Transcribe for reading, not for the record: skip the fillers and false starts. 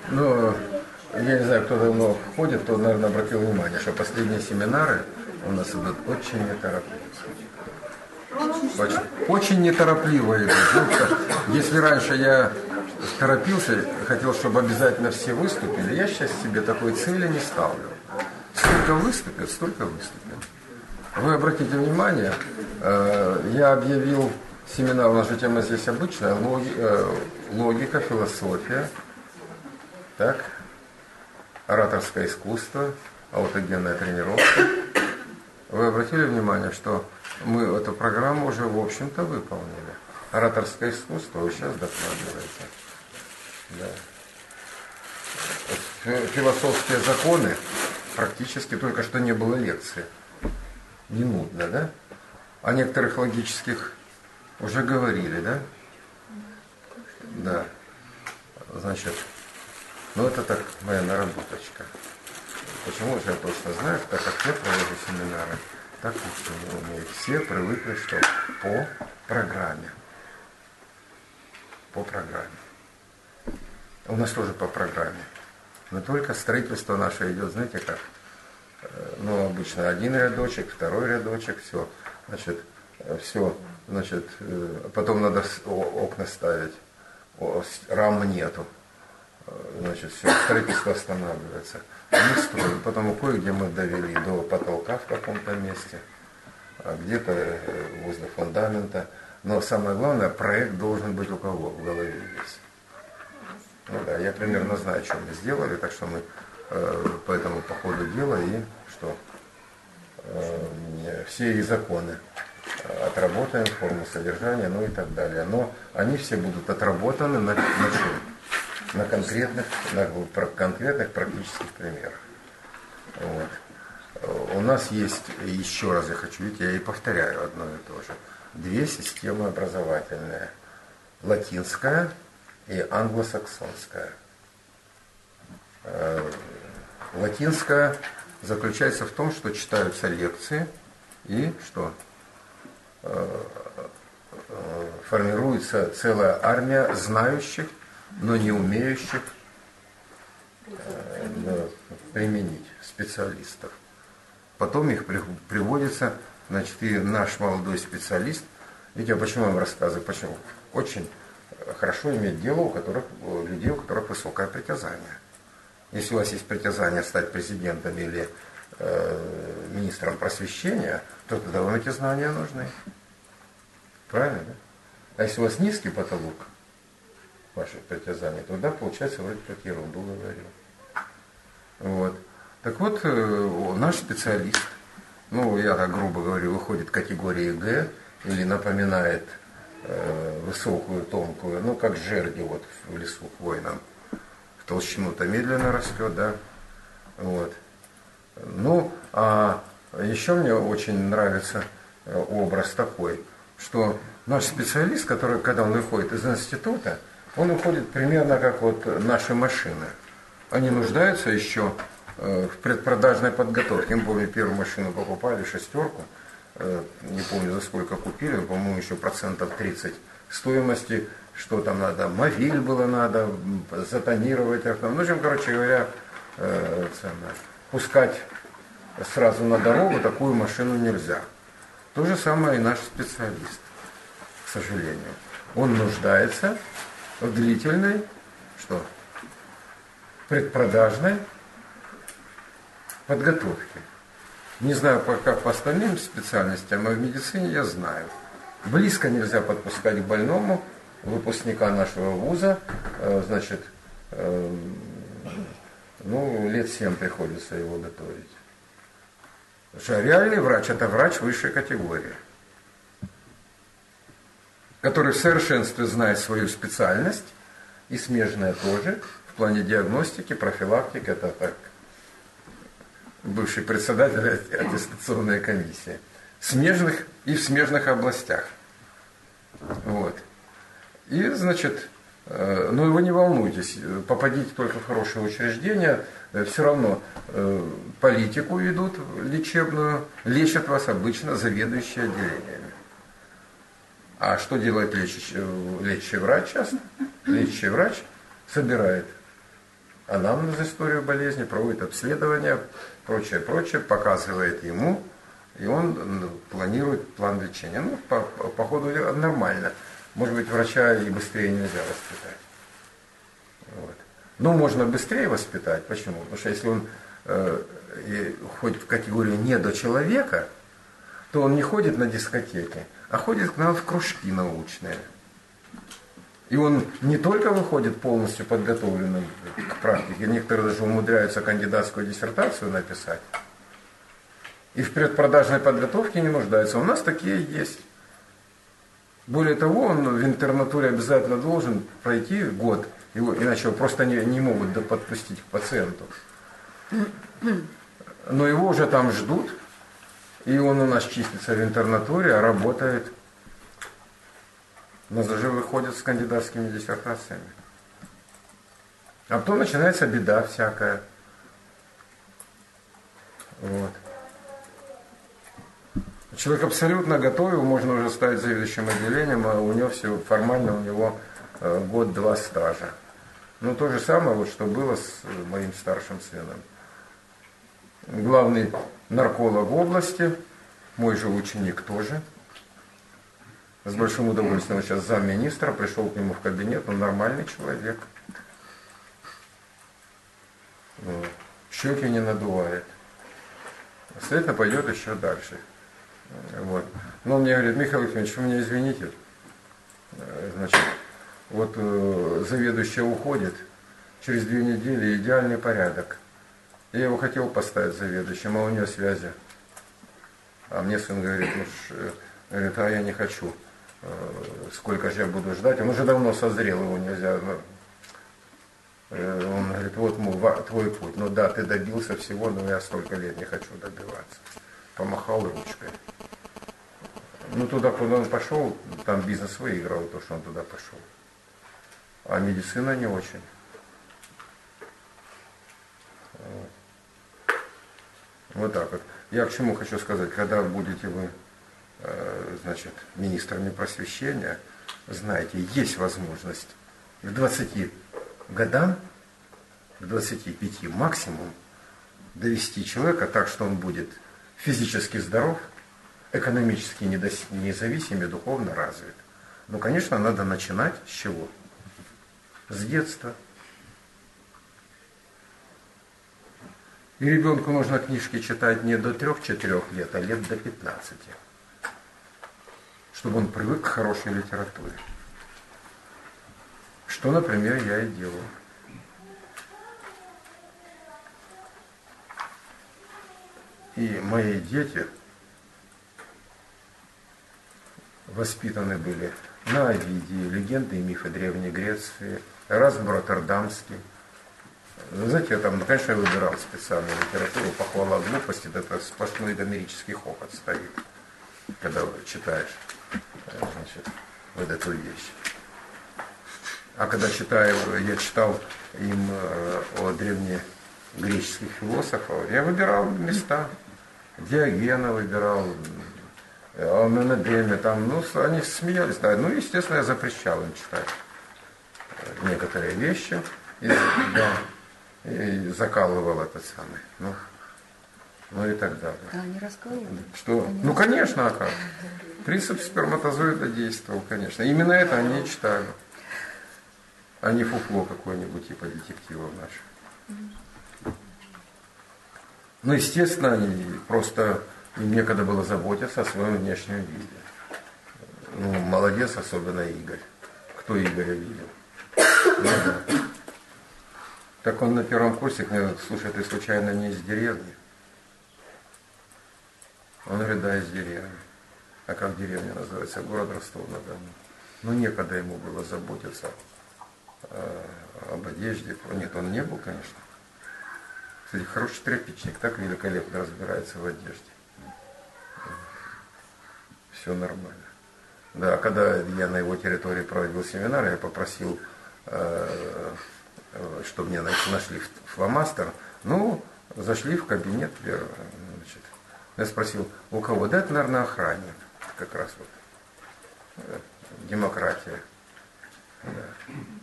Ну, я не знаю, кто давно ходит, то, наверное, обратил внимание, что последние семинары у нас идут очень неторопливо. Очень неторопливо идут. Ну, если раньше я торопился, хотел, чтобы обязательно все выступили, я сейчас себе такой цели не ставлю. Сколько выступят, столько выступят. Вы обратите внимание, я объявил семинар, у нас же тема здесь обычная, логика, философия, так, ораторское искусство, аутогенная тренировка. Вы обратили внимание, что мы эту программу уже, в общем-то, выполнили. Ораторское искусство вы сейчас докладываете. Да. Философские законы практически только что не было лекции. Не нудно, да? О некоторых логических уже говорили, да? Да. Значит, ну это так моя наработочка. Почему же я точно знаю, так как я провожу семинары, так никто не умеет. Все привыкли, что по программе. По программе. У нас тоже по программе. Но только строительство наше идет, знаете как? Ну, обычно один рядочек, второй рядочек, все. Значит, потом надо окна ставить, рам нету. Значит, все, строительство останавливается. Мы строим, потом кое-где мы довели до потолка в каком-то месте, а где-то возле фундамента. Но самое главное, проект должен быть у кого в голове есть. Ну да, я примерно знаю, что мы сделали, так что мы поэтому по ходу дела и что все и законы отработаем, форму содержания, ну и так далее. Но они все будут отработаны на чем? На конкретных практических примерах. Вот. У нас есть, еще раз я хочу, видите, я и повторяю одно и то же, две системы образовательные. Латинская и англосаксонская. Латинская заключается в том, что читаются лекции и что? Формируется целая армия знающих, но не умеющих применить специалистов. Потом их приводится, значит, и наш молодой специалист. Видите, почему я вам рассказываю? Почему? Очень хорошо иметь дело у людей, у которых высокое притязание. Если у вас есть притязание стать президентом или министром просвещения, то тогда вам эти знания нужны. Правильно, да? А если у вас низкий потолок ваших притязаний, тогда получается, вроде как ерунду говорю. Вот. Так вот, наш специалист, ну, я так грубо говорю, выходит в категории Г или напоминает высокую, тонкую, ну, как жерди вот в лесу хвойном. В толщину-то медленно растет, да. Вот. Ну, а еще мне очень нравится образ такой, что наш специалист, который, когда он выходит из института, он уходит примерно как вот наши машины. Они нуждаются еще в предпродажной подготовке. Мы, помню, первую машину покупали, шестерку, не помню за сколько купили, но, по-моему, еще 30% стоимости, что там надо, мовиль было надо, затонировать. Ну, в общем, короче говоря, пускать сразу на дорогу такую машину нельзя. То же самое и наш специалист, к сожалению. Он нуждается в длительной, что? Предпродажной подготовке. Не знаю, как по остальным специальностям, а в медицине я знаю. Близко нельзя подпускать к больному выпускника нашего вуза, значит, ну, лет 7 приходится его готовить. Потому что реальный врач – это врач высшей категории, который в совершенстве знает свою специальность, и смежная тоже, в плане диагностики, профилактики, это так, бывший председатель аттестационной комиссии, смежных и в смежных областях. Вот. И, значит, ну вы не волнуйтесь, попадите только в хорошее учреждение, все равно политику ведут лечебную, лечат вас обычно заведующие отделениями. А что делает лечащий врач часто? Лечащий врач собирает анамнез, историю болезни, проводит обследование, прочее, показывает ему, и он планирует план лечения. Ну, по ходу нормально. Может быть, врача и быстрее нельзя воспитать. Вот. Но можно быстрее воспитать. Почему? Потому что если он ходит в категорию недочеловека, то он не ходит на дискотеки, а ходит к нам в кружки научные. И он не только выходит полностью подготовленным к практике, некоторые даже умудряются кандидатскую диссертацию написать, и в предпродажной подготовке не нуждаются. У нас такие есть. Более того, он в интернатуре обязательно должен пройти год, иначе его просто не могут подпустить к пациенту. Но его уже там ждут, и он у нас числится в интернатуре, а работает. У нас даже выходят с кандидатскими диссертациями. А потом начинается беда всякая. Вот. Человек абсолютно готов, его можно уже ставить заведующим отделением, а у него все формально, у него год-два стажа. Ну, то же самое, вот, что было с моим старшим сыном. Главный нарколог в области, мой же ученик тоже. С большим удовольствием он сейчас замминистра, пришел к нему в кабинет, он нормальный человек. Вот. Щеки не надувает. Следовательно, пойдет еще дальше. Вот. Но он мне говорит: Михаил Ефимович, вы меня извините, значит, вот заведующая уходит, через 2 недели идеальный порядок. Я его хотел поставить заведующим, а у нее связи. А мне сын говорит: говорит, а я не хочу. Сколько же я буду ждать? Он уже давно созрел, его нельзя. Он говорит: вот твой путь. Ну да, ты добился всего, но я столько лет не хочу добиваться. Помахал ручкой. Ну туда, куда он пошел, там бизнес выиграл, то, что он туда пошел. А медицина не очень. Вот так вот. Я к чему хочу сказать, когда будете вы, значит, министрами просвещения, знаете, есть возможность к 20 годам, к 25 максимум, довести человека так, что он будет физически здоров, экономически независим и духовно развит. Ну, конечно, надо начинать с чего? С детства. И ребенку нужно книжки читать не до 3-4 лет, а лет до 15. Чтобы он привык к хорошей литературе. Что, например, я и делаю. И мои дети воспитаны были на Овидии, легенды и мифы Древней Греции, Эразм Роттердамский. Знаете, я там, конечно, выбирал специальную литературу, похвала глупости, это сплошной гомерический хохот стоит, когда читаешь, значит, вот эту вещь. А когда я читал им о древнегреческих философах, я выбирал места. Диогена выбирал, о Менедеме, там, ну, они смеялись, да. Ну, естественно, я запрещал им читать некоторые вещи, и закалывал этот самый, ну и так далее. А они раскалывали? Что? Ну, конечно, а как? Принцип сперматозоида действовал, конечно. Именно это они и читали. А не фуфло какое-нибудь типа детективов наших. Ну, естественно, они просто им некогда было заботиться о своем внешнем виде. Ну, молодец, особенно Игорь. Кто Игоря видел? Ну, да. Так он на первом курсе мне: слушай, ты случайно не из деревни? Он говорит: да, из деревни. А как деревня называется? Город Ростов-на-Дону. Ну, некогда ему было заботиться об одежде. Нет, он не был, конечно. Кстати, хороший тряпичник, так великолепно разбирается в одежде. Все нормально. Да, когда я на его территории проводил семинар, я попросил, чтобы мне нашли фломастер. Ну, зашли в кабинет, значит, я спросил: у кого? Да, это, наверное, охранник. Как раз вот демократия. Да.